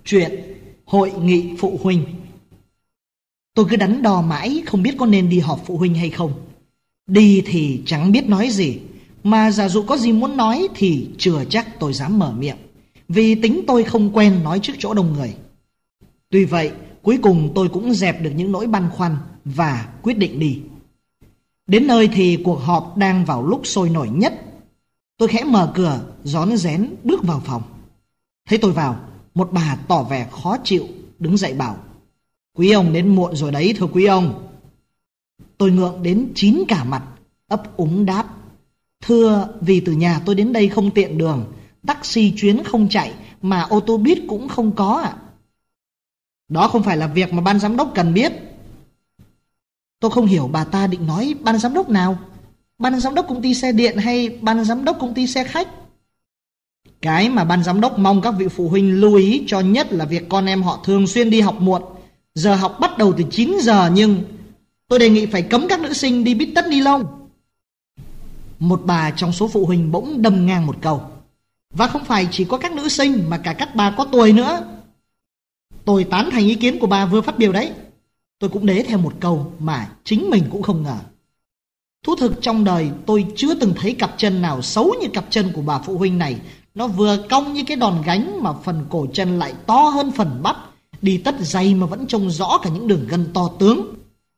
Chuyện hội nghị phụ huynh. Tôi cứ đắn đo mãi không biết có nên đi họp phụ huynh hay không. Đi thì chẳng biết nói gì, mà giả dụ có gì muốn nói thì chưa chắc tôi dám mở miệng, vì tính tôi không quen nói trước chỗ đông người. Tuy vậy, cuối cùng tôi cũng dẹp được những nỗi băn khoăn và quyết định đi. Đến nơi thì cuộc họp đang vào lúc sôi nổi nhất. Tôi khẽ mở cửa, rón rén bước vào phòng. Thấy tôi vào, một bà tỏ vẻ khó chịu đứng dậy bảo: "Quý ông đến muộn rồi đấy, thưa quý ông." Tôi ngượng đến chín cả mặt, ấp úng đáp: "Thưa, vì từ nhà tôi đến đây không tiện đường, taxi chuyến không chạy, mà ô tô buýt cũng không có ạ." "Đó không phải là việc mà ban giám đốc cần biết." Tôi không hiểu bà ta định nói ban giám đốc nào, ban giám đốc công ty xe điện hay ban giám đốc công ty xe khách. Cái mà ban giám đốc mong các vị phụ huynh lưu ý cho nhất là việc con em họ thường xuyên đi học muộn. Giờ học bắt đầu từ 9 giờ, nhưng tôi đề nghị phải cấm các nữ sinh đi bít tất ni lông. Một bà trong số phụ huynh bỗng đâm ngang một câu: "Và không phải chỉ có các nữ sinh mà cả các bà có tuổi nữa." Tôi tán thành ý kiến của bà vừa phát biểu đấy. Tôi cũng đế theo một câu mà chính mình cũng không ngờ. Thú thực trong đời tôi chưa từng thấy cặp chân nào xấu như cặp chân của bà phụ huynh này. Nó vừa cong như cái đòn gánh mà phần cổ chân lại to hơn phần bắp. Đi tất giày mà vẫn trông rõ cả những đường gân to tướng.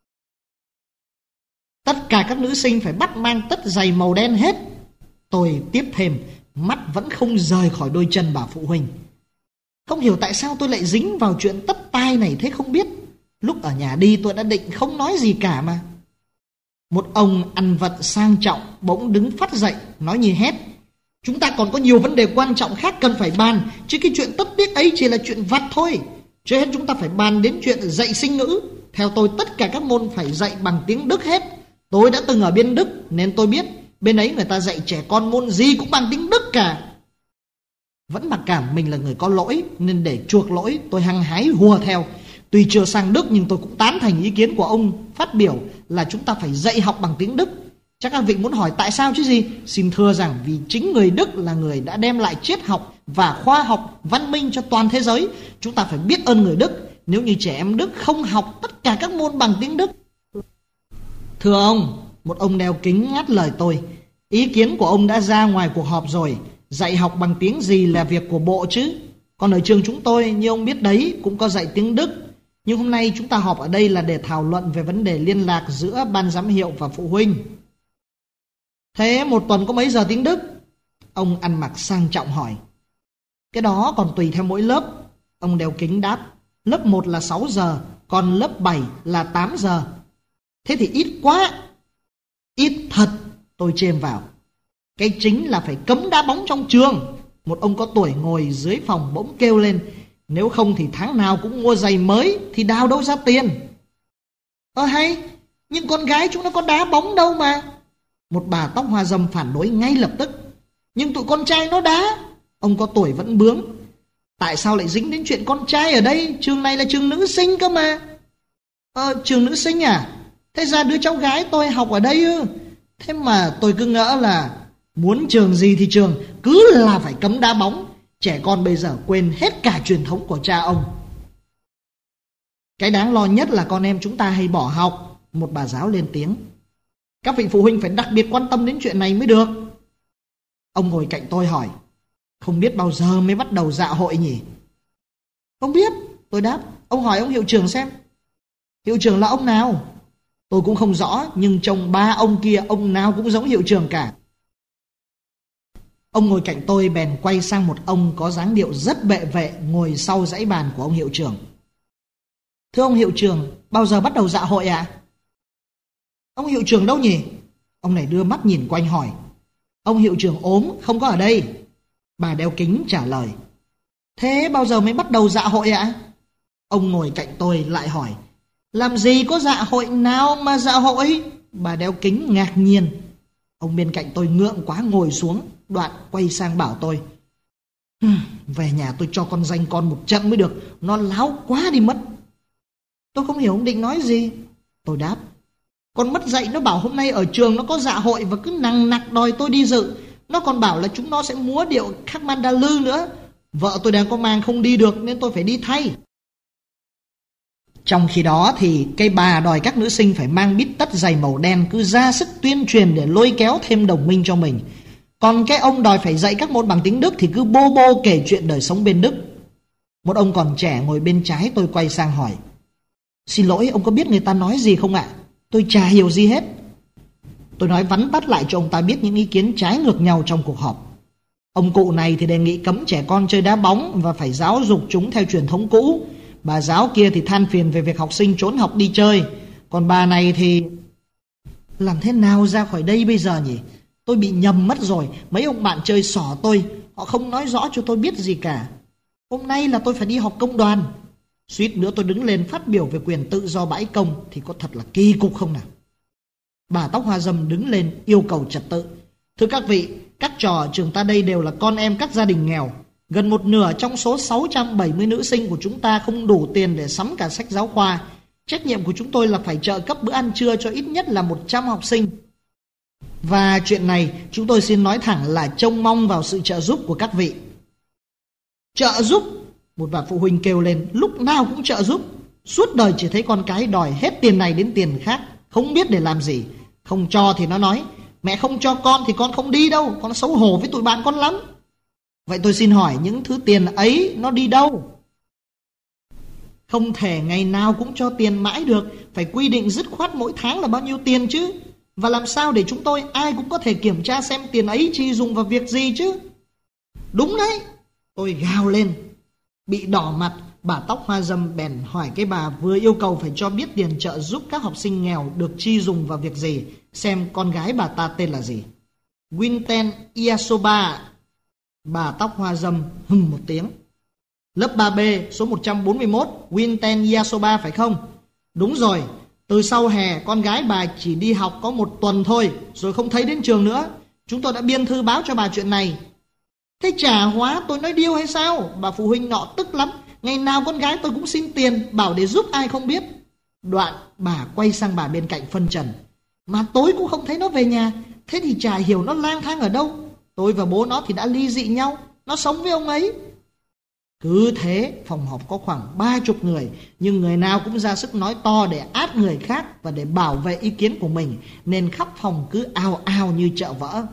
"Tất cả các nữ sinh phải bắt mang tất giày màu đen hết." Tôi tiếp thêm, mắt vẫn không rời khỏi đôi chân bà phụ huynh. Không hiểu tại sao tôi lại dính vào chuyện tất tai này thế không biết. Lúc ở nhà đi tôi đã định không nói gì cả mà. Một ông ăn vận sang trọng bỗng đứng phắt dậy, nói như hét: "Chúng ta còn có nhiều vấn đề quan trọng khác cần phải bàn, chứ cái chuyện tất tiếc ấy chỉ là chuyện vặt thôi. Trước hết chúng ta phải bàn đến chuyện dạy sinh ngữ. Theo tôi tất cả các môn phải dạy bằng tiếng Đức hết. Tôi đã từng ở bên Đức nên tôi biết bên ấy người ta dạy trẻ con môn gì cũng bằng tiếng Đức cả." Vẫn mặc cảm mình là người có lỗi nên để chuộc lỗi tôi hăng hái hùa theo. Tuy chưa sang Đức nhưng tôi cũng tán thành ý kiến của ông phát biểu là chúng ta phải dạy học bằng tiếng Đức. Chắc các vị muốn hỏi tại sao chứ gì? Xin thưa rằng vì chính người Đức là người đã đem lại triết học và khoa học văn minh cho toàn thế giới. Chúng ta phải biết ơn người Đức. Nếu như trẻ em Đức không học tất cả các môn bằng tiếng Đức." "Thưa ông," một ông đeo kính ngắt lời tôi, "ý kiến của ông đã ra ngoài cuộc họp rồi. Dạy học bằng tiếng gì là việc của bộ chứ. Còn ở trường chúng tôi như ông biết đấy cũng có dạy tiếng Đức. Nhưng hôm nay chúng ta họp ở đây là để thảo luận về vấn đề liên lạc giữa ban giám hiệu và phụ huynh." "Thế một tuần có mấy giờ tiếng Đức?" Ông ăn mặc sang trọng hỏi. "Cái đó còn tùy theo mỗi lớp." Ông đeo kính đáp. "Lớp 1 là 6 giờ, còn lớp 7 là 8 giờ. "Thế thì ít quá." "Ít thật," tôi chêm vào. "Cái chính là phải cấm đá bóng trong trường." Một ông có tuổi ngồi dưới phòng bỗng kêu lên: "Nếu không thì tháng nào cũng mua giày mới thì đào đâu ra tiền." Hay, nhưng con gái chúng nó có đá bóng đâu mà." Một bà tóc hoa râm phản đối ngay lập tức: "Nhưng tụi con trai nó đá." Ông có tuổi vẫn bướng: "Tại sao lại dính đến chuyện con trai ở đây? Trường này là trường nữ sinh cơ mà." Trường nữ sinh à? Thế ra đứa cháu gái tôi học ở đây ư? Thế mà tôi cứ ngỡ là muốn trường gì thì trường, cứ là phải cấm đá bóng. Trẻ con bây giờ quên hết cả truyền thống của cha ông. "Cái đáng lo nhất là con em chúng ta hay bỏ học." Một bà giáo lên tiếng. "Các vị phụ huynh phải đặc biệt quan tâm đến chuyện này mới được." Ông ngồi cạnh tôi hỏi: "Không biết bao giờ mới bắt đầu dạ hội nhỉ?" "Không biết," tôi đáp. "Ông hỏi ông hiệu trưởng xem." "Hiệu trưởng là ông nào?" Tôi cũng không rõ, nhưng trông ba ông kia ông nào cũng giống hiệu trưởng cả. Ông ngồi cạnh tôi bèn quay sang một ông có dáng điệu rất bệ vệ ngồi sau dãy bàn của ông hiệu trưởng. "Thưa ông hiệu trưởng, bao giờ bắt đầu dạ hội ạ?" "Ông hiệu trưởng đâu nhỉ?" Ông này đưa mắt nhìn quanh hỏi. "Ông hiệu trưởng ốm, không có ở đây." Bà đeo kính trả lời. "Thế bao giờ mới bắt đầu dạ hội ạ?" Ông ngồi cạnh tôi lại hỏi. "Làm gì có dạ hội nào mà dạ hội?" Bà đeo kính ngạc nhiên. Ông bên cạnh tôi ngượng quá ngồi xuống, đoạn quay sang bảo tôi: "Về nhà tôi cho con danh con một trận mới được, nó láo quá đi mất." Tôi không hiểu ông định nói gì. Tôi đáp: "Con mất dạy nó bảo hôm nay ở trường nó có dạ hội và cứ nằng nặc đòi tôi đi dự. Nó còn bảo là chúng nó sẽ múa điệu Kathmandu nữa. Vợ tôi đang có mang không đi được nên tôi phải đi thay. Trong khi đó thì cây bà đòi các nữ sinh phải mang bít tất giày màu đen, cứ ra sức tuyên truyền để lôi kéo thêm đồng minh cho mình. Còn cái ông đòi phải dạy các môn bằng tiếng Đức thì cứ bô bô kể chuyện đời sống bên Đức. Một ông còn trẻ ngồi bên trái tôi quay sang hỏi: "Xin lỗi, ông có biết người ta nói gì không ạ? Tôi chả hiểu gì hết." Tôi nói vắn tắt lại cho ông ta biết những ý kiến trái ngược nhau trong cuộc họp. Ông cụ này thì đề nghị cấm trẻ con chơi đá bóng và phải giáo dục chúng theo truyền thống cũ. Bà giáo kia thì than phiền về việc học sinh trốn học đi chơi. Còn bà này thì... Làm thế nào ra khỏi đây bây giờ nhỉ? Tôi bị nhầm mất rồi. Mấy ông bạn chơi xỏ tôi, họ không nói rõ cho tôi biết gì cả. Hôm nay là tôi phải đi họp công đoàn. Suýt nữa tôi đứng lên phát biểu về quyền tự do bãi công thì có thật là kỳ cục không nào? Bà tóc hoa râm đứng lên yêu cầu trật tự. Thưa các vị, các trò ở trường ta đây đều là con em các gia đình nghèo. Gần một nửa trong số 670 nữ sinh của chúng ta không đủ tiền để sắm cả sách giáo khoa. Trách nhiệm của chúng tôi là phải trợ cấp bữa ăn trưa cho ít nhất là 100 học sinh. Và chuyện này chúng tôi xin nói thẳng là trông mong vào sự trợ giúp của các vị. Trợ giúp? Một bà phụ huynh kêu lên, lúc nào cũng trợ giúp. Suốt đời chỉ thấy con cái đòi hết tiền này đến tiền khác, không biết để làm gì. Không cho thì nó nói, mẹ không cho con thì con không đi đâu, con xấu hổ với tụi bạn con lắm. Vậy tôi xin hỏi, những thứ tiền ấy nó đi đâu? Không thể ngày nào cũng cho tiền mãi được, phải quy định dứt khoát mỗi tháng là bao nhiêu tiền chứ. Và làm sao để chúng tôi ai cũng có thể kiểm tra xem tiền ấy chi dùng vào việc gì chứ? Đúng đấy, tôi gào lên. Bị đỏ mặt, bà tóc hoa râm bèn hỏi cái bà vừa yêu cầu phải cho biết tiền trợ giúp các học sinh nghèo được chi dùng vào việc gì, xem con gái bà ta tên là gì. Winten Iasoba. Bà tóc hoa râm hừm một tiếng. Lớp 3B số 141, Winten Iasoba phải không? Đúng rồi, từ sau hè con gái bà chỉ đi học có 1 tuần thôi, rồi không thấy đến trường nữa. Chúng tôi đã biên thư báo cho bà chuyện này. Thế chả hóa tôi nói điêu hay sao? Bà phụ huynh nọ tức lắm. Ngày nào con gái tôi cũng xin tiền, bảo để giúp ai không biết. Đoạn bà quay sang bà bên cạnh phân trần. Mà tối cũng không thấy nó về nhà. Thế thì chả hiểu nó lang thang ở đâu. Tôi và bố nó thì đã ly dị nhau, nó sống với ông ấy. Cứ thế phòng họp có khoảng 30 người, nhưng người nào cũng ra sức nói to để át người khác và để bảo vệ ý kiến của mình, nên khắp phòng cứ ào ào như chợ vỡ.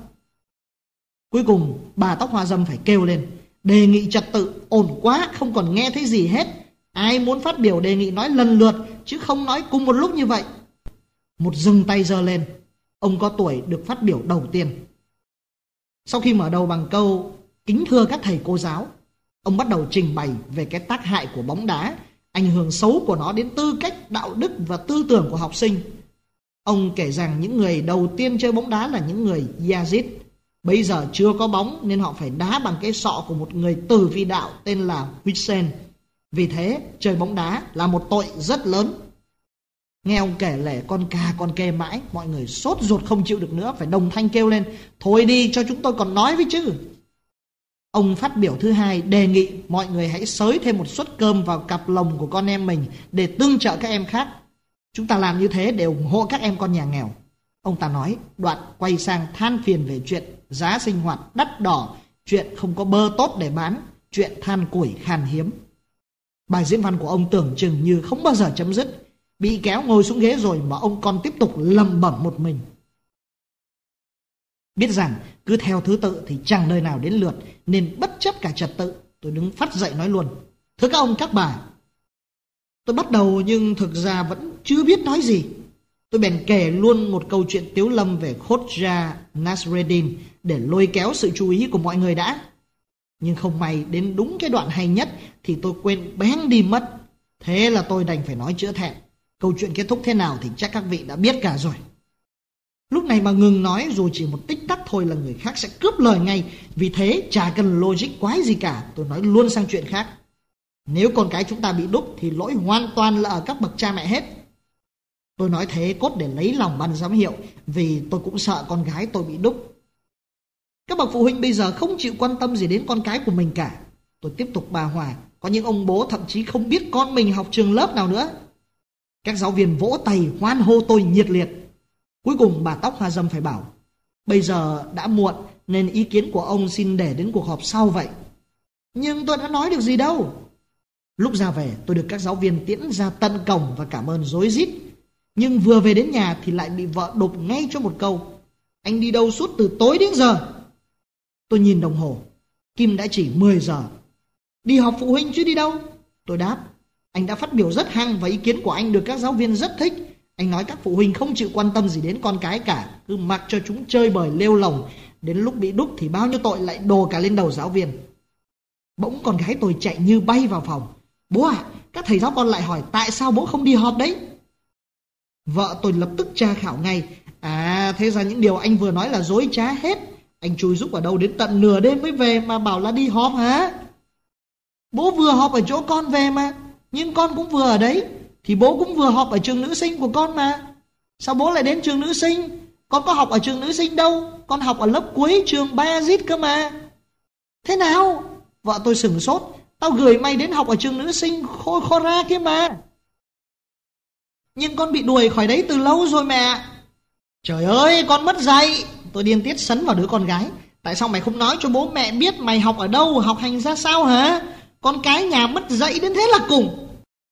Cuối cùng bà tóc hoa râm phải kêu lên, đề nghị trật tự, ổn quá, không còn nghe thấy gì hết. Ai muốn phát biểu đề nghị nói lần lượt, chứ không nói cùng một lúc như vậy. Một dừng tay giơ lên, ông có tuổi được phát biểu đầu tiên. Sau khi mở đầu bằng câu kính thưa các thầy cô giáo, ông bắt đầu trình bày về cái tác hại của bóng đá, ảnh hưởng xấu của nó đến tư cách, đạo đức và tư tưởng của học sinh. Ông kể rằng những người đầu tiên chơi bóng đá là những người Yazid. Bây giờ chưa có bóng nên họ phải đá bằng cái sọ của một người tử vi đạo tên là Hussein. Vì thế chơi bóng đá là một tội rất lớn. Nghe ông kể lể con cà con kê mãi, mọi người sốt ruột không chịu được nữa, phải đồng thanh kêu lên, thôi đi cho chúng tôi còn nói với chứ. Ông phát biểu thứ hai đề nghị mọi người hãy xới thêm một suất cơm vào cặp lồng của con em mình để tương trợ các em khác. Chúng ta làm như thế để ủng hộ các em con nhà nghèo. Ông ta nói, đoạn quay sang than phiền về chuyện giá sinh hoạt đắt đỏ, chuyện không có bơ tốt để bán, chuyện than củi khan hiếm. Bài diễn văn của ông tưởng chừng như không bao giờ chấm dứt. Bị kéo ngồi xuống ghế rồi mà ông còn tiếp tục lẩm bẩm một mình. Biết rằng cứ theo thứ tự thì chẳng nơi nào đến lượt, nên bất chấp cả trật tự, tôi đứng phắt dậy nói luôn, thưa các ông các bà. Tôi bắt đầu nhưng thực ra vẫn chưa biết nói gì. Tôi bèn kể luôn một câu chuyện tiếu lâm về Khoja Nasreddin để lôi kéo sự chú ý của mọi người đã. Nhưng không may đến đúng cái đoạn hay nhất thì tôi quên bén đi mất. Thế là tôi đành phải nói chữa thẹn. Câu chuyện kết thúc thế nào thì chắc các vị đã biết cả rồi. Lúc này mà ngừng nói dù chỉ một tích tắc thôi là người khác sẽ cướp lời ngay. Vì thế chả cần logic quái gì cả. Tôi nói luôn sang chuyện khác. Nếu con cái chúng ta bị đúc thì lỗi hoàn toàn là ở các bậc cha mẹ hết. Tôi nói thế cốt để lấy lòng ban giám hiệu, vì tôi cũng sợ con gái tôi bị đúc. Các bậc phụ huynh bây giờ không chịu quan tâm gì đến con cái của mình cả. Tôi tiếp tục bà hòa. Có những ông bố thậm chí không biết con mình học trường lớp nào nữa. Các giáo viên vỗ tay hoan hô tôi nhiệt liệt. Cuối cùng bà tóc hoa râm phải bảo, bây giờ đã muộn nên ý kiến của ông xin để đến cuộc họp sau vậy. Nhưng tôi đã nói được gì đâu. Lúc ra về tôi được các giáo viên tiễn ra tận cổng và cảm ơn rối rít. Nhưng vừa về đến nhà thì lại bị vợ đục ngay cho một câu: anh đi đâu suốt từ tối đến giờ? Tôi nhìn đồng hồ, kim đã chỉ 10 giờ. Đi họp phụ huynh chứ đi đâu? Tôi đáp: anh đã phát biểu rất hăng và ý kiến của anh được các giáo viên rất thích. Anh nói các phụ huynh không chịu quan tâm gì đến con cái cả, cứ mặc cho chúng chơi bời lêu lồng, đến lúc bị đúc thì bao nhiêu tội lại đổ cả lên đầu giáo viên. Bỗng con gái tôi chạy như bay vào phòng: bố ạ, các thầy giáo con lại hỏi tại sao bố không đi họp đấy. Vợ tôi lập tức tra khảo ngay: à, thế ra những điều anh vừa nói là dối trá hết. Anh chui rúc ở đâu đến tận nửa đêm mới về mà bảo là đi họp hả? Bố vừa họp ở chỗ con về mà, nhưng con cũng vừa ở đấy. Thì bố cũng vừa họp ở trường nữ sinh của con mà. Sao bố lại đến trường nữ sinh? Con có học ở trường nữ sinh đâu, con học ở lớp cuối trường Bayazit cơ mà. Thế nào? Vợ tôi sửng sốt: tao gửi mày đến học ở trường nữ sinh Khora kia mà. Nhưng con bị đuổi khỏi đấy từ lâu rồi mẹ. Trời ơi, con mất dạy. Tôi điên tiết sấn vào đứa con gái: tại sao mày không nói cho bố mẹ biết mày học ở đâu, học hành ra sao hả? Con cái nhà mất dạy đến thế là cùng.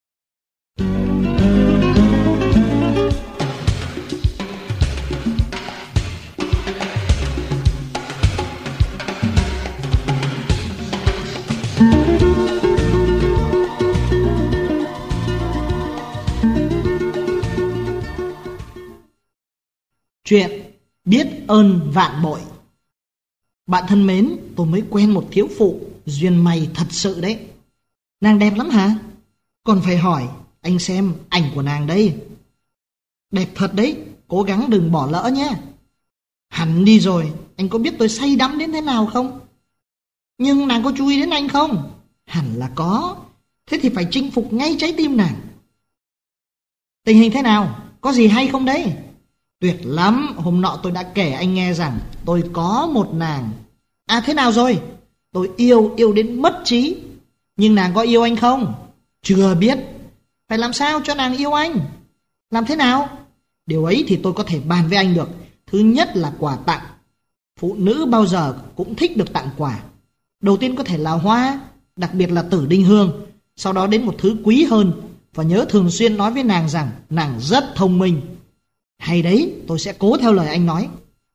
Chuyện biết ơn vạn bội. Bạn thân mến, tôi mới quen một thiếu phụ, duyên may thật sự đấy. Nàng đẹp lắm hả? Còn phải hỏi, anh xem ảnh của nàng đây. Đẹp thật đấy, cố gắng đừng bỏ lỡ nhé. Hẳn đi rồi, anh có biết tôi say đắm đến thế nào không? Nhưng nàng có chú ý đến anh không? Hẳn là có. Thế thì phải chinh phục ngay trái tim nàng. Tình hình thế nào? Có gì hay không đấy? Tuyệt lắm, hôm nọ tôi đã kể anh nghe rằng tôi có một nàng. À, thế nào rồi? Tôi yêu đến mất trí. Nhưng nàng có yêu anh không? Chưa biết. Phải làm sao cho nàng yêu anh? Làm thế nào? Điều ấy thì tôi có thể bàn với anh được. Thứ nhất là quà tặng. Phụ nữ bao giờ cũng thích được tặng quà. Đầu tiên có thể là hoa, đặc biệt là tử đinh hương. Sau đó đến một thứ quý hơn. Và nhớ thường xuyên nói với nàng rằng nàng rất thông minh. Hay đấy, tôi sẽ cố theo lời anh nói.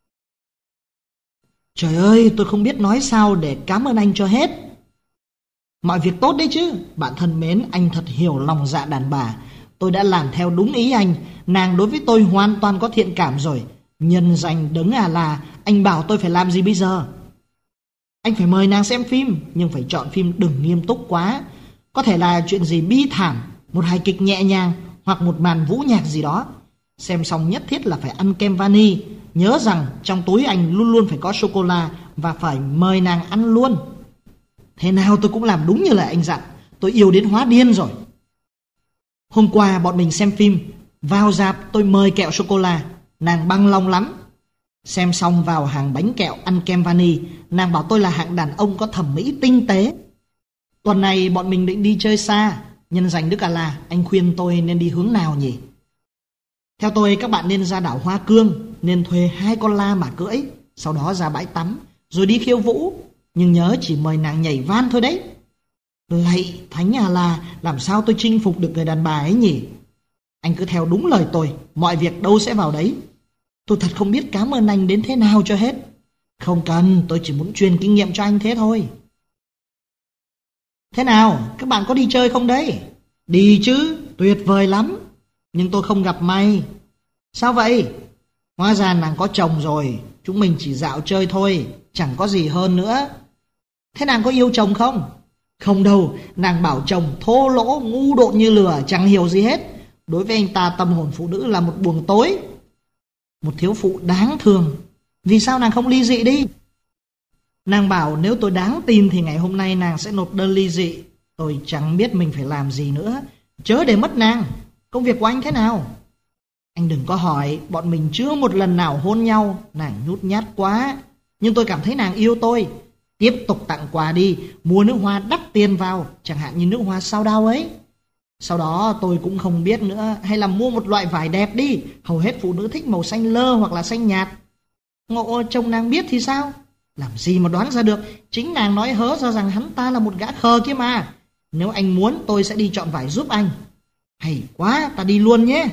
Trời ơi, tôi không biết nói sao để cảm ơn anh cho hết. Mọi việc tốt đấy chứ. Bạn thân mến, anh thật hiểu lòng dạ đàn bà. Tôi đã làm theo đúng ý anh. Nàng đối với tôi hoàn toàn có thiện cảm rồi. Nhân danh đấng là anh bảo tôi phải làm gì bây giờ? Anh phải mời nàng xem phim, nhưng phải chọn phim đừng nghiêm túc quá. Có thể là chuyện gì bi thảm, một hài kịch nhẹ nhàng, hoặc một màn vũ nhạc gì đó. Xem xong nhất thiết là phải ăn kem vani. Nhớ rằng trong túi anh luôn luôn phải có sô-cô-la. Và phải mời nàng ăn luôn. Thế nào tôi cũng làm đúng như lời anh dặn. Tôi yêu đến hóa điên rồi. Hôm qua bọn mình xem phim. Vào rạp tôi mời kẹo sô-cô-la. Nàng băng lòng lắm. Xem xong vào hàng bánh kẹo ăn kem vani. Nàng bảo tôi là hạng đàn ông có thẩm mỹ tinh tế. Tuần này bọn mình định đi chơi xa. Nhân danh Đức Allah, anh khuyên tôi nên đi hướng nào nhỉ? Theo tôi các bạn nên ra đảo Hoa Cương, nên thuê 2 con la mà cưỡi, sau đó ra bãi tắm, rồi đi khiêu vũ. Nhưng nhớ chỉ mời nàng nhảy van thôi đấy. Lạy Thánh Allah, làm sao tôi chinh phục được người đàn bà ấy nhỉ? Anh cứ theo đúng lời tôi, mọi việc đâu sẽ vào đấy. Tôi thật không biết cảm ơn anh đến thế nào cho hết. Không cần, tôi chỉ muốn truyền kinh nghiệm cho anh thế thôi. Thế nào, các bạn có đi chơi không đấy? Đi chứ, tuyệt vời lắm. Nhưng tôi không gặp may. Sao vậy? Hóa ra nàng có chồng rồi. Chúng mình chỉ dạo chơi thôi, chẳng có gì hơn nữa. Thế nàng có yêu chồng không? Không đâu, nàng bảo chồng thô lỗ ngu độn như lừa, chẳng hiểu gì hết. Đối với anh ta tâm hồn phụ nữ là một buồng tối. Một thiếu phụ đáng thương. Vì sao nàng không ly dị đi? Nàng bảo nếu tôi đáng tin thì ngày hôm nay nàng sẽ nộp đơn ly dị. Tôi chẳng biết mình phải làm gì nữa. Chớ để mất nàng. Công việc của anh thế nào? Anh đừng có hỏi, bọn mình chưa một lần nào hôn nhau. Nàng nhút nhát quá. Nhưng tôi cảm thấy nàng yêu tôi. Tiếp tục tặng quà đi. Mua nước hoa đắt tiền vào, chẳng hạn như nước hoa sao đao ấy. Sau đó tôi cũng không biết nữa. Hay là mua một loại vải đẹp đi. Hầu hết phụ nữ thích màu xanh lơ hoặc là xanh nhạt. Ngộ chồng nàng biết thì sao? Làm gì mà đoán ra được, chính nàng nói hớ ra rằng hắn ta là một gã khờ kia mà. Nếu anh muốn tôi sẽ đi chọn vải giúp anh. Hay quá, ta đi luôn nhé.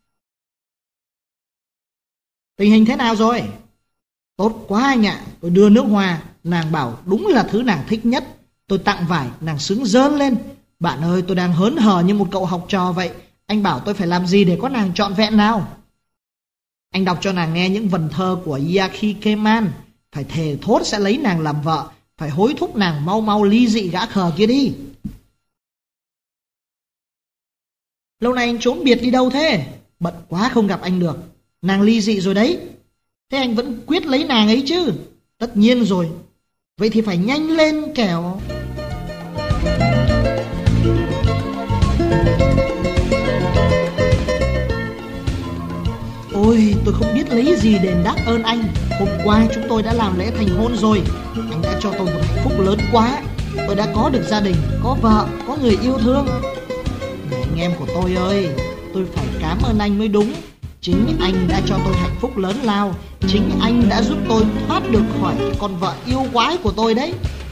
Tình hình thế nào rồi? Tốt quá anh ạ, tôi đưa nước hoa, nàng bảo đúng là thứ nàng thích nhất. Tôi tặng vải, nàng sướng rơn lên. Bạn ơi, tôi đang hớn hở như một cậu học trò vậy. Anh bảo tôi phải làm gì để có nàng trọn vẹn nào? Anh đọc cho nàng nghe những vần thơ của Yaki Keman. Phải thề thốt sẽ lấy nàng làm vợ. Phải hối thúc nàng mau mau ly dị gã khờ kia đi. Lâu nay anh trốn biệt đi đâu thế? Bận quá không gặp anh được. Nàng ly dị rồi đấy. Thế anh vẫn quyết lấy nàng ấy chứ? Tất nhiên rồi. Vậy thì phải nhanh lên kẻo. Ôi, tôi không biết lấy gì đền đáp ơn anh. Hôm qua chúng tôi đã làm lễ thành hôn rồi. Anh đã cho tôi một hạnh phúc lớn quá. Tôi đã có được gia đình, có vợ, có người yêu thương. Này anh em của tôi ơi, tôi phải cảm ơn anh mới đúng. Chính anh đã cho tôi hạnh phúc lớn lao. Chính anh đã giúp tôi thoát được khỏi con vợ yêu quái của tôi đấy.